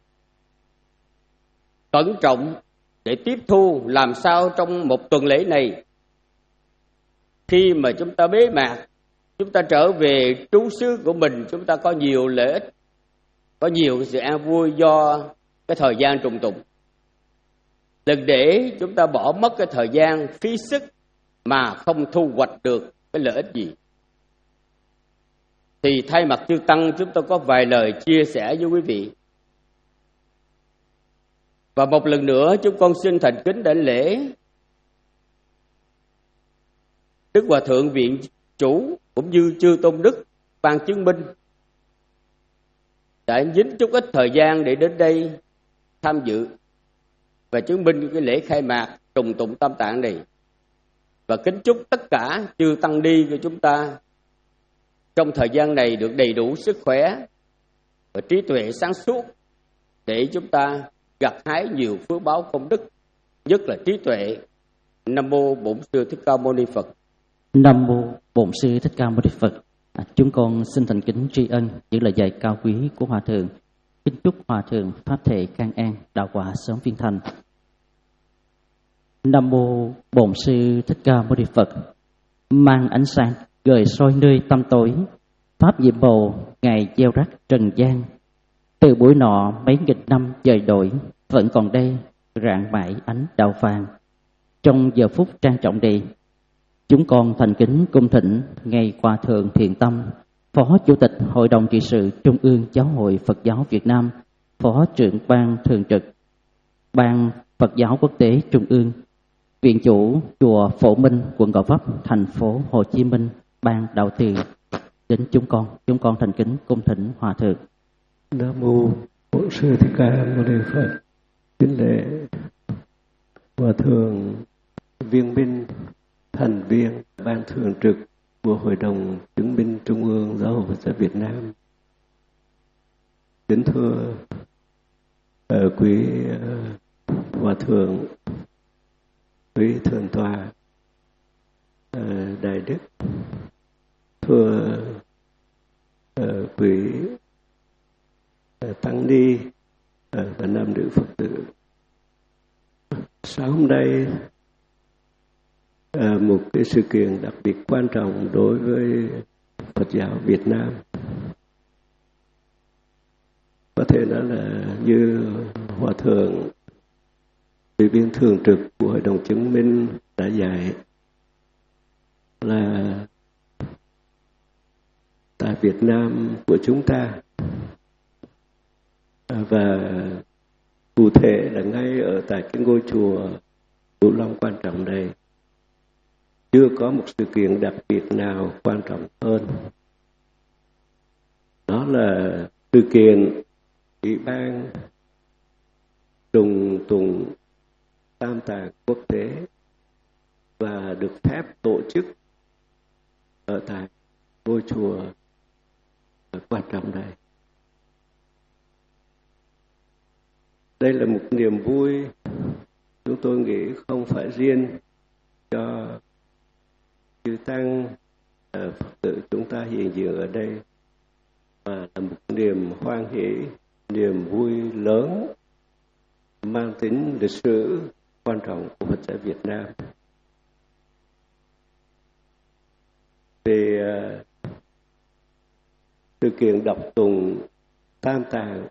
Speaker 4: cẩn trọng để tiếp thu làm sao trong một tuần lễ này, khi mà chúng ta bế mạc, chúng ta trở về trú xứ của mình, chúng ta có nhiều lợi ích, có nhiều sự an vui do cái thời gian trùng tụng. Đừng để chúng ta bỏ mất cái thời gian phí sức mà không thu hoạch được cái lợi ích gì. Thì thay mặt chư Tăng, chúng tôi có vài lời chia sẻ với quý vị. Và một lần nữa chúng con xin thành kính đảnh lễ Đức Hòa Thượng Viện Chủ cũng như chư Tôn Đức ban chứng minh đã dính chút ít thời gian để đến đây tham dự và chứng minh cái lễ khai mạc trùng tụng Tam Tạng này. Và kính chúc tất cả chư Tăng ni của chúng ta trong thời gian này được đầy đủ sức khỏe và trí tuệ sáng suốt để chúng ta gặt hái nhiều phước báo công đức, nhất là trí tuệ. Nam mô Bổn Sư Thích Ca Mâu Ni Phật.
Speaker 1: Nam mô Bổn Sư Thích Ca Mâu Ni Phật. À, chúng con xin thành kính tri ân những lời dạy cao quý của Hòa Thượng. Kính chúc Hòa Thượng pháp thể can an, đạo quả sớm viên thành. Nam mô Bổn Sư Thích Ca Mâu Ni Phật. Mang ánh sáng gợi soi nơi tăm tối, pháp nhiệm màu ngày gieo rắc trần gian. Từ buổi nọ mấy nghìn năm dời đổi, vẫn còn đây rạng mãi ánh đạo vàng. Trong giờ phút trang trọng này, chúng con thành kính cung thỉnh ngài Hòa Thượng Thiện Tâm, Phó Chủ tịch Hội đồng trị sự Trung ương Giáo hội Phật giáo Việt Nam, Phó trưởng ban thường trực Ban Phật giáo Quốc tế Trung ương, Viện chủ chùa Phổ Minh, quận Gò Vấp, thành phố Hồ Chí Minh, ban đạo trì đến chúng con. Chúng con thành kính cung thỉnh Hòa Thượng.
Speaker 5: Nam mô Bổn Sư Thích Ca Mâu Ni Phật. Kính lễ Hòa Thượng Viên Minh, thành viên ban thường trực của Hội đồng chứng minh Trung ương Giáo hội Phật giáo Việt Nam. Kính thưa uh, quý uh, Hòa Thượng, quý Thượng tọa uh, Đại Đức, thưa uh, quý uh, Tăng Ni uh, và nam nữ Phật tử. Sáng hôm nay À, một cái sự kiện đặc biệt quan trọng đối với Phật giáo Việt Nam. Có thể nói là như Hòa Thượng ủy viên thường trực của Hội đồng chứng minh đã dạy, là tại Việt Nam của chúng ta, và cụ thể là ngay ở tại cái ngôi chùa Cửu Long quan trọng này, chưa có một sự kiện đặc biệt nào quan trọng hơn. Đó là sự kiện Ủy ban trùng tụng Tam Tạng quốc tế và được phép tổ chức ở tại ngôi chùa quan trọng này. Đây là một niềm vui, chúng tôi nghĩ không phải riêng cho chư Tăng Phật tử chúng ta hiện diện ở đây, mà là một niềm hoan hỷ, niềm vui lớn mang tính lịch sử quan trọng của Phật giáo Việt Nam. Về uh, sự kiện đọc tụng Tam Tạng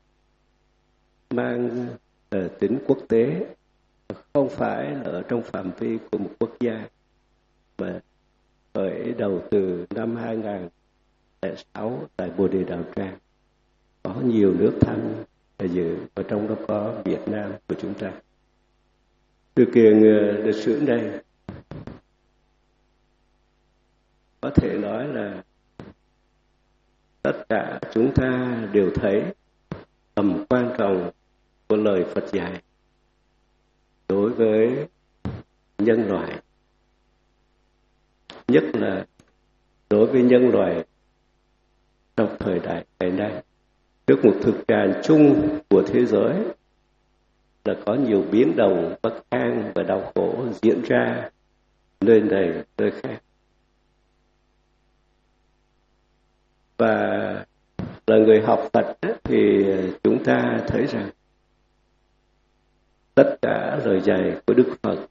Speaker 5: mang uh, tính quốc tế, không phải là ở trong phạm vi của một quốc gia, mà khởi đầu từ năm hai nghìn không trăm lẻ sáu tại Bồ Đề Đạo Tràng. Có nhiều nước tham dự, và trong đó có Việt Nam của chúng ta. Sự kiện lịch sử này có thể nói là tất cả chúng ta đều thấy tầm quan trọng của lời Phật dạy. đối với nhân loại, nhất là đối với nhân loại trong thời đại ngày nay, trước một thực trạng chung của thế giới là có nhiều biến động bất an và đau khổ diễn ra nơi này nơi khác. Và là người học Phật thì chúng ta thấy rằng tất cả lời dạy của Đức Phật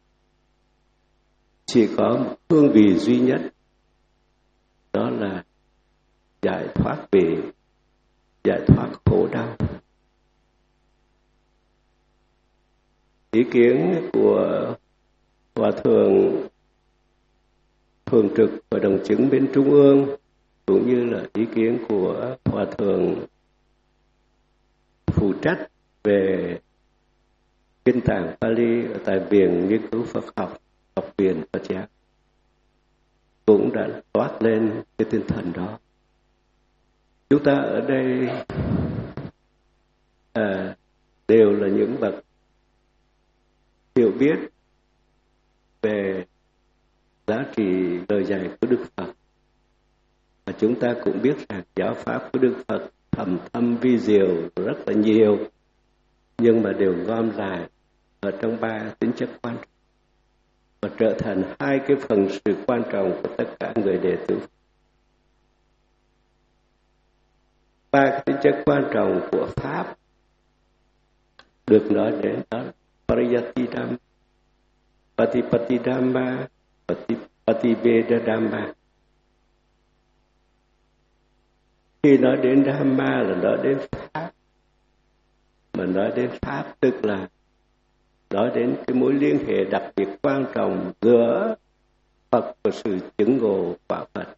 Speaker 5: chỉ có một hương vị duy nhất, đó là giải thoát về giải thoát khổ đau. Ý kiến của Hòa Thượng Thường trực Hội đồng Chứng bên Trung ương cũng như là ý kiến của Hòa Thượng phụ trách về Kinh tạng Pali ở tại Viện Nghiên cứu Phật học, Học viện Phật giáo cũng đã toát lên cái tinh thần đó. Chúng ta ở đây à, đều là những bậc hiểu biết về giá trị lời dạy của Đức Phật. Và chúng ta cũng biết rằng giáo pháp của Đức Phật thầm thâm vi diệu rất là nhiều, nhưng mà đều gom lại ở trong ba tính chất quan trọng và trở thành hai cái phần sự quan trọng của tất cả người đệ tử. Ba cái tính chất quan trọng của pháp được nói đến đó là Pariyati-dhamma, Patipati-dhamma, Patibeda-dhamma. Khi nói đến Dhamma là nói đến pháp, mà nói đến pháp tức là nói đến cái mối liên hệ đặc biệt quan trọng giữa Phật và sự chứng ngộ quả Phật.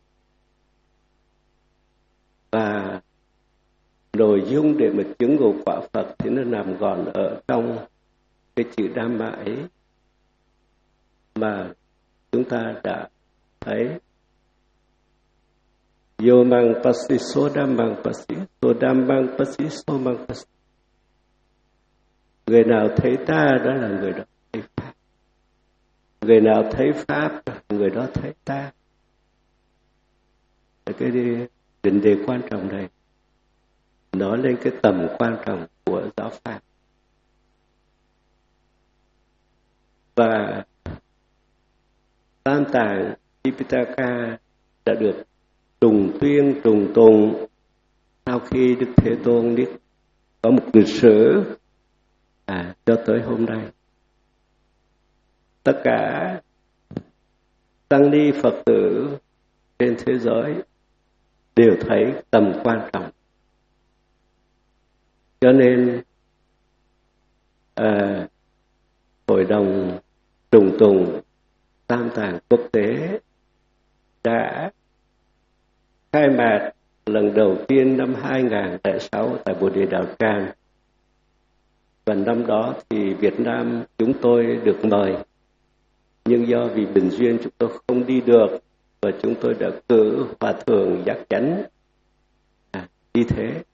Speaker 5: Và nội dung để mà chứng ngộ quả Phật thì nó nằm gọn ở trong cái chữ Dhamma ấy mà chúng ta đã thấy. Yo mang pasi so dhammang pasi, so dhammang pasi so mang pasi. Người nào thấy ta đó là người đó thấy pháp. Người nào thấy pháp, người đó thấy ta. Cái định đề quan trọng này nói lên cái tầm quan trọng của giáo pháp. Và Tam Tạng Tipitaka đã được trùng tuyên trùng tùng sau khi Đức Thế Tôn biết có một lịch sử à, cho tới hôm nay. Tất cả tăng ni Phật tử trên thế giới đều thấy tầm quan trọng. Cho nên à, Hội đồng trùng tùng Tam Tạng quốc tế đã khai mạc lần đầu tiên năm hai nghìn không trăm lẻ sáu tại Bồ Đề Đạo Tràng. Và năm đó thì Việt Nam chúng tôi được mời, nhưng do vì bình duyên chúng tôi không đi được, và chúng tôi đã cử Hòa Thượng Giác Chánh à, đi thế.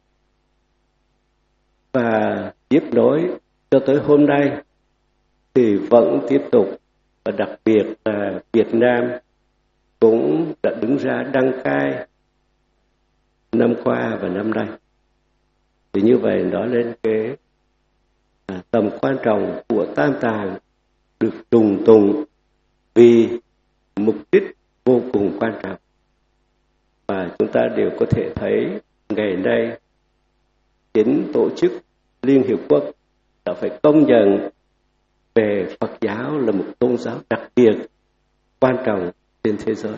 Speaker 5: Và tiếp nối cho tới hôm nay thì vẫn tiếp tục, và đặc biệt là Việt Nam cũng đã đứng ra đăng cai năm qua và năm nay. Thì như vậy nói lên cái à, tầm quan trọng của Tam Tạng được trùng tùng vì mục đích vô cùng quan trọng. Và chúng ta đều có thể thấy ngày nay chính tổ chức Liên Hiệp Quốc đã phải công nhận về Phật giáo là một tôn giáo đặc biệt quan trọng trên thế giới.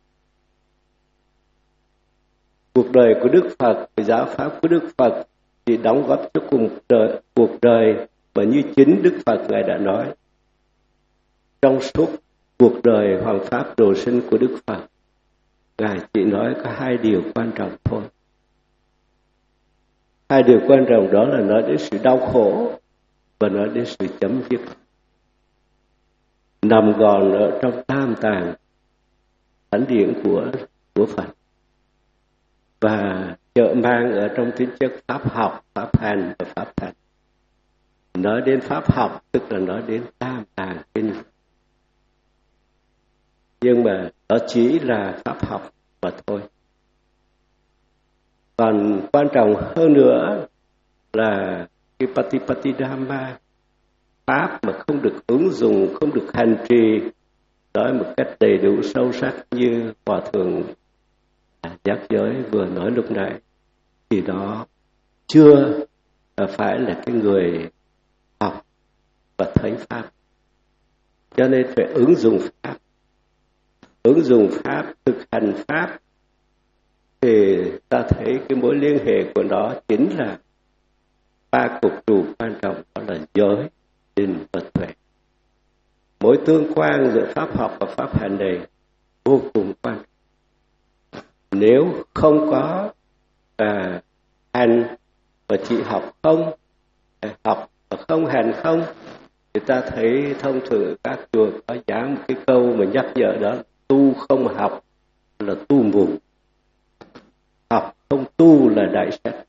Speaker 5: Cuộc đời của Đức Phật, giáo pháp của Đức Phật thì đóng góp cho cuộc đời, cuộc đời mà như chính Đức Phật Ngài đã nói. Trong suốt cuộc đời hoàng pháp độ sinh của Đức Phật, Ngài chỉ nói có hai điều quan trọng thôi. Hai điều quan trọng đó là nói đến sự đau khổ và nói đến sự chấm dứt. Nằm gọn ở trong Tam Tạng thánh điển của, của Phật. Và trợ mang ở trong tính chất pháp học, pháp hành và pháp thành. nói đến pháp học tức là nói đến Tam Tạng Kinh, nhưng mà đó chỉ là pháp học mà thôi. Còn quan trọng hơn nữa là cái Patipatidhamma, pháp mà không được ứng dụng, không được hành trì nói một cách đầy đủ sâu sắc như Hòa Thượng Giác Giới vừa nói lúc nãy, thì đó chưa phải là cái người học và thấy pháp. Cho nên phải ứng dụng pháp, ứng dụng pháp, thực hành pháp, thì ta thấy cái mối liên hệ của nó chính là ba cột trụ quan trọng, đó là giới, định và tuệ. Mối tương quan giữa pháp học và pháp hành này vô cùng quan trọng. Nếu không có à, hành và chỉ học không, học và không hành không, thì ta thấy thông thường các chùa có giảng một cái câu mà nhắc nhở đó: tu không học là tu mù, học không tu là đại sách.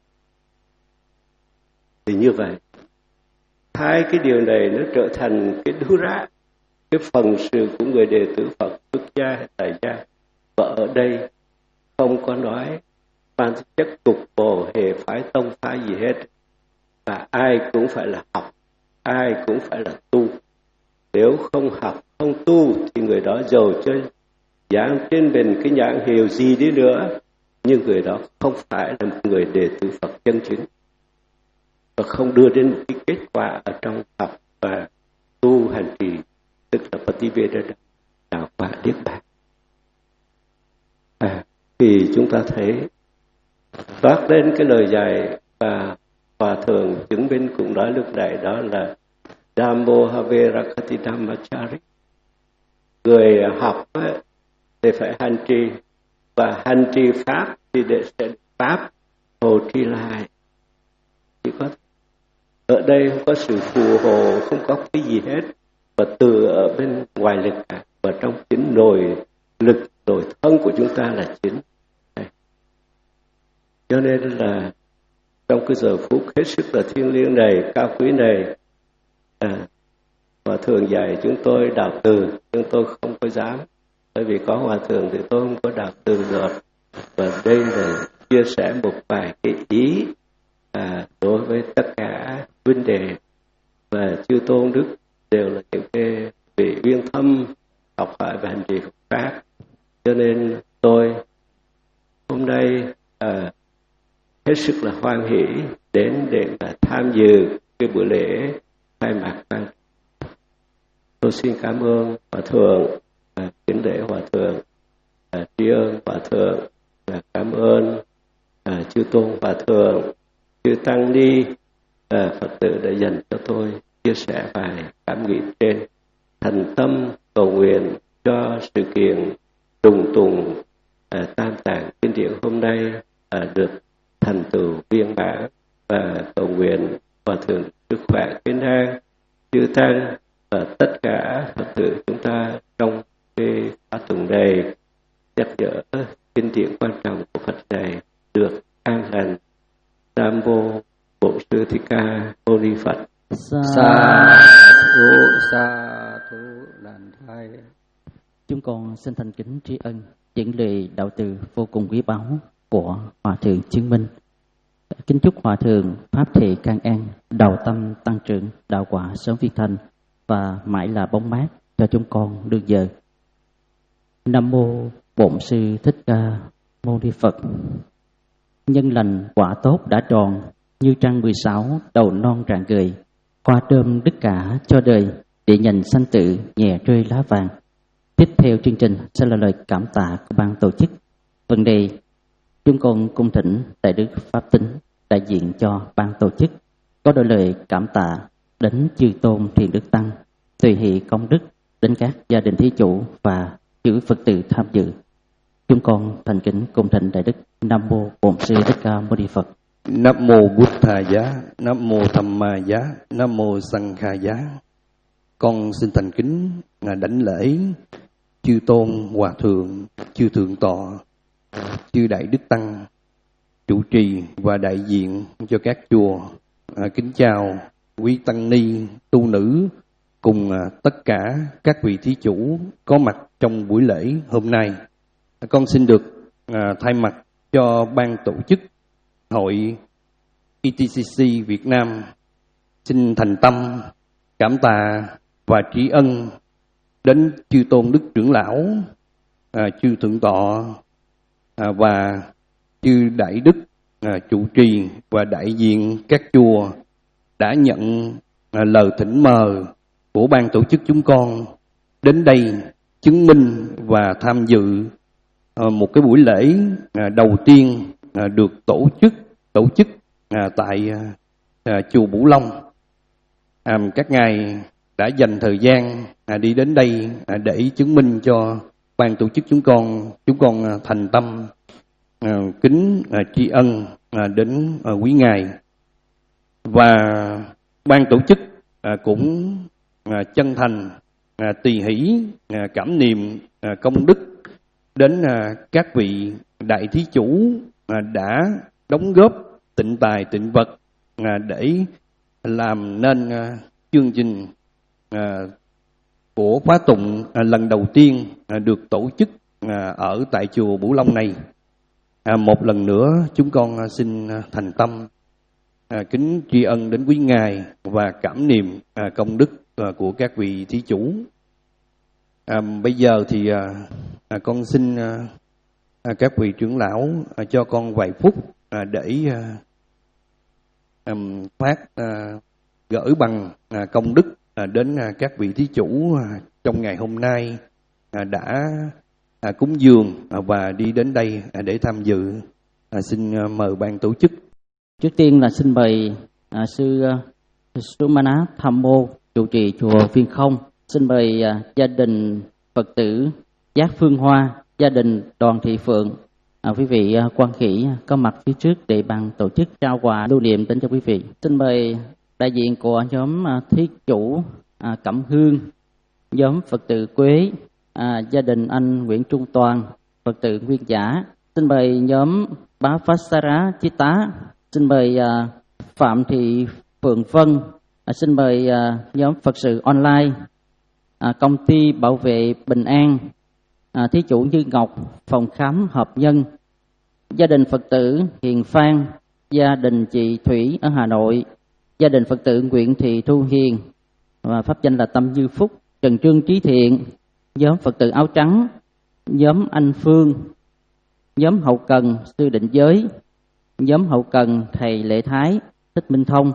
Speaker 5: Thì như vậy, hai cái điều này nó trở thành cái đu rá, cái phần sự của người đệ tử Phật, xuất gia hay tại gia. Và ở đây không có nói mang chất cục bộ hệ phái tông phái gì hết, và ai cũng phải là học, ai cũng phải là tu. Nếu không học, không tu thì người đó giàu chơi dán trên mình cái nhãn hiệu gì đi nữa, nhưng người đó không phải là một người đệ tử Phật chân chính, và không đưa đến một cái kết quả ở trong học và tu hành trì, tức là Pativedana, đạo quả niết bàn. À, thì chúng ta thấy toát lên cái lời dạy và Hòa Thượng chứng minh cũng nói lúc này, đó là Dhammo have rakati dhammachari. Người học ấy, thì phải hành trì, và hành trì pháp thì để sẽ pháp hộ trì lại. Chỉ có ở đây không có sự phù hộ, không có cái gì hết, và từ ở bên ngoài lực cả, và trong chính nội lực, nội thân của chúng ta là chính. Cho nên là trong cái giờ phút hết sức là thiêng liêng này, cao quý này, à, Hòa Thượng dạy chúng tôi đạo từ, nhưng tôi không có dám, bởi vì có Hòa Thượng thì tôi không có đạo từ được. Và đây là chia sẻ một vài cái ý à, đối với tất cả huynh đệ và chư tôn đức đều là những cái vị uyên thâm học hỏi và hành trì Phật pháp. Cho nên tôi hôm nay à, hết sức là hoan hỷ đến để là tham dự cái buổi lễ khai mạc. Tôi xin cảm ơn Hòa Thượng, à, kính lễ Hòa Thượng, à, tri ân Hòa Thượng, à, cảm ơn à, chư tôn Hòa Thượng, chư tăng ni, à, Phật tử đã dành cho tôi chia sẻ vài cảm nghĩ trên. Thành tâm cầu nguyện cho sự kiện trùng tùng à, Tam Tạng Kinh Điển hôm nay à, được thành tựu viên mãn, và cầu nguyện Hòa Thượng sức khỏe kiến an, chư tăng và tất cả Phật tử chúng ta trong cái khóa tuần này nhắc nhở kinh điển quan trọng của Phật này được an lành. Nam mô Bổn Sư Thích Ca Mâu Ni Phật.
Speaker 3: Sa thu sa thu lành thai.
Speaker 1: Chúng con xin thành kính tri ân những lời đạo từ vô cùng quý báu của Hòa Thượng chứng minh. Kính chúc Hòa Thượng pháp thể can an, đạo tâm tăng trưởng, đạo quả sớm viên thành và mãi là bóng mát cho chúng con đương giờ. Nam mô Bổn Sư Thích Ca Mâu Ni Phật. Nhân lành quả tốt đã tròn, như trăng mười sáu đầu non rạng gời, hoa đơm đứt cả cho đời, để nhành sanh tử nhẹ rơi lá vàng. Tiếp theo chương trình sẽ là lời cảm tạ của ban tổ chức. Vấn đề chúng con cung thỉnh Đại Đức Pháp Tính đại diện cho ban tổ chức có đôi lời cảm tạ đến chư tôn thiền đức tăng, tùy hỷ công đức, đến các gia đình thí chủ và chư Phật tử tham dự. Chúng con thành kính cung thỉnh Đại Đức. Nam mô Bổn Sư Thích Ca Mâu Ni Phật.
Speaker 6: Nam mô Bụt Thà Giá, Nam mô Tham Ma Giá, Nam mô Sanh Kha Giá. Con xin thành kính ngài đảnh lễ chư tôn hòa thượng, chư thượng tọa, chư đại đức tăng trụ trì và đại diện cho các chùa. À, kính chào quý tăng ni, tu nữ cùng à, tất cả các vị thí chủ có mặt trong buổi lễ hôm nay. Con xin được à, thay mặt cho ban tổ chức hội e tê xê xê Việt Nam xin thành tâm cảm tạ và tri ân đến chư tôn đức trưởng lão, à, chư thượng tọa à, và chư đại đức à, chủ trì và đại diện các chùa đã nhận à, lời thỉnh mời của ban tổ chức chúng con đến đây chứng minh và tham dự à, một cái buổi lễ à, đầu tiên à, được tổ chức tổ chức à, tại à, chùa Bửu Long. À, các ngài đã dành thời gian à, đi đến đây à, để chứng minh cho ban tổ chức chúng con chúng con à, thành tâm à, kính à, tri ân à, đến à, quý ngài, và ban tổ chức à, cũng à, chân thành à, tỳ hỷ à, cảm niệm à, công đức đến à, các vị đại thí chủ à, đã đóng góp tịnh tài tịnh vật à, để làm nên à, chương trình à, của khóa tụng à, lần đầu tiên à, được tổ chức à, ở tại chùa Bửu Long này. À, một lần nữa chúng con à, xin à, thành tâm à, kính tri ân đến quý ngài và cảm niệm à, công đức à, của các vị thí chủ. À, bây giờ thì à, à, con xin à, à, các vị trưởng lão à, cho con vài phút à, để à, à, phát à, gửi bằng à, công đức à, đến à, các vị thí chủ à, trong ngày hôm nay à, đã à, cúng dường à, và đi đến đây à, để tham dự. À, xin à, mời ban tổ chức.
Speaker 1: Trước tiên là xin mời à, sư uh, Sumana Tham Mô trụ trì chùa Viên Không. Xin mời à, gia đình Phật tử Giác Phương Hoa, gia đình Đoàn Thị Phượng, à, quý vị à, quan khỉ có mặt phía trước để ban tổ chức trao quà lưu niệm đến cho quý vị. Xin mời đại diện của nhóm à, thí chủ à, Cẩm Hương, nhóm Phật tử Quế, à, gia đình anh Nguyễn Trung Toàn, Phật tử Nguyên Giả. Xin mời nhóm Bá Phát Sara Chí Tá. Xin mời à, Phạm Thị Phượng Vân. À, xin mời à, nhóm Phật sự online, à, công ty bảo vệ Bình An, à, thí chủ Như Ngọc, phòng khám hợp nhân, gia đình Phật tử Hiền Phan, gia đình chị Thủy ở Hà Nội, gia đình Phật tử Nguyễn Thị Thu Hiền và pháp danh là Tâm Như Phúc, Trần Trương Trí Thiện, nhóm Phật tử Áo Trắng, nhóm Anh Phương, nhóm hậu cần Sư Định Giới, nhóm hậu cần thầy Lệ Thái, Thích Minh Thông,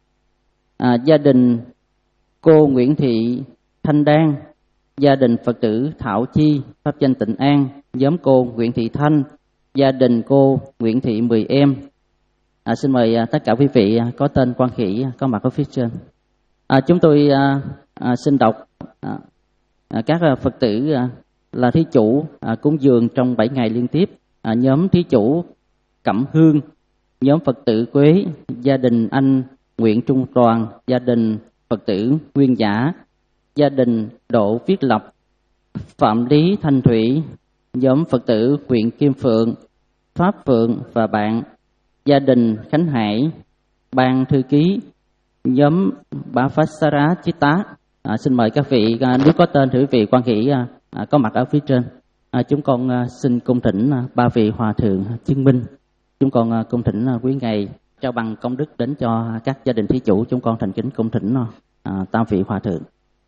Speaker 1: à, gia đình cô Nguyễn Thị Thanh Đan, gia đình Phật tử Thảo Chi, pháp danh Tịnh An, nhóm cô Nguyễn Thị Thanh, gia đình cô Nguyễn Thị Mười Em. À, xin mời à, tất cả quý vị à, có tên quan khỉ có mặt ở phía trên. À, chúng tôi à, à, xin đọc à, à, các à, Phật tử à, là thí chủ à, cúng dường trong bảy ngày liên tiếp. À, nhóm thí chủ Cẩm Hương, nhóm Phật tử Quế, gia đình anh Nguyễn Trung Toàn, gia đình Phật tử Nguyên Giả, gia đình Đỗ Viết Lập, Phạm Lý Thanh Thủy, nhóm Phật tử huyện Kim Phượng, Pháp Phượng và bạn, gia đình Khánh Hải, ban thư ký, nhóm Bá Phát Sara Chí Tá. À, xin mời các vị à, nếu có tên thì quý vị quan khỉ à, à, có mặt ở phía trên. À, chúng con à, xin cung thỉnh à, ba vị hòa thượng chứng minh. Chúng con à, cung thỉnh à, quý ngài trao bằng công đức đến cho các gia đình thí chủ. Chúng con thành kính cung thỉnh à, tam vị hòa thượng.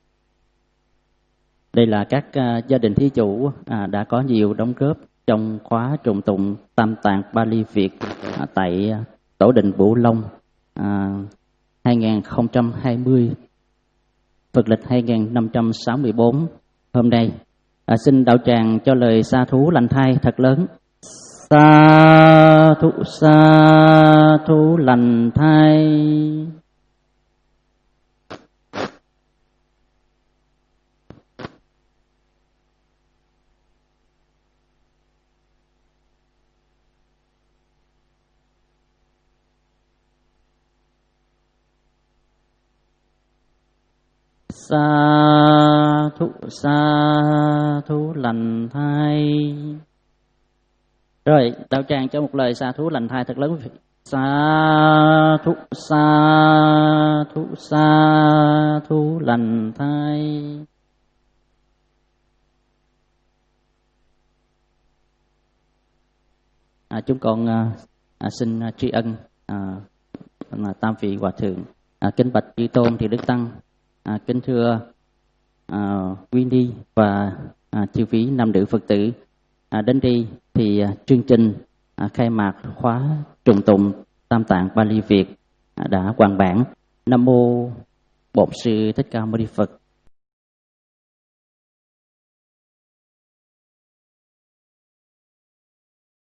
Speaker 1: Đây là các uh, gia đình thí chủ à, đã có nhiều đóng góp trong khóa trùng tụng Tam Tạng Bali Việt à, tại uh, Tổ đình Bửu Long à, hai không hai không, Phật lịch hai nghìn năm trăm sáu mươi tư hôm nay. À, xin đạo tràng cho lời sa thú lành thai thật lớn. Sa thú sa thú lành thai. Sa thú sa thú lành thai. Rồi, đạo tràng cho một lời sa thú lành thai thật lớn. Sa thú, sa thú, sa thú lành thai. À, chúng con à, xin tri ân à, tam vị hòa thượng. À, kính bạch chư tôn thì đức tăng, à, kính thưa à, quý ni và à, chư vị nam nữ Phật tử. À, đến đây thì à, chương trình à, khai mạc khóa trùng tụng Tam Tạng Bali Việt à, đã hoàn bản. Nam mô Bổn Sư Thích Ca Mâu Ni Phật.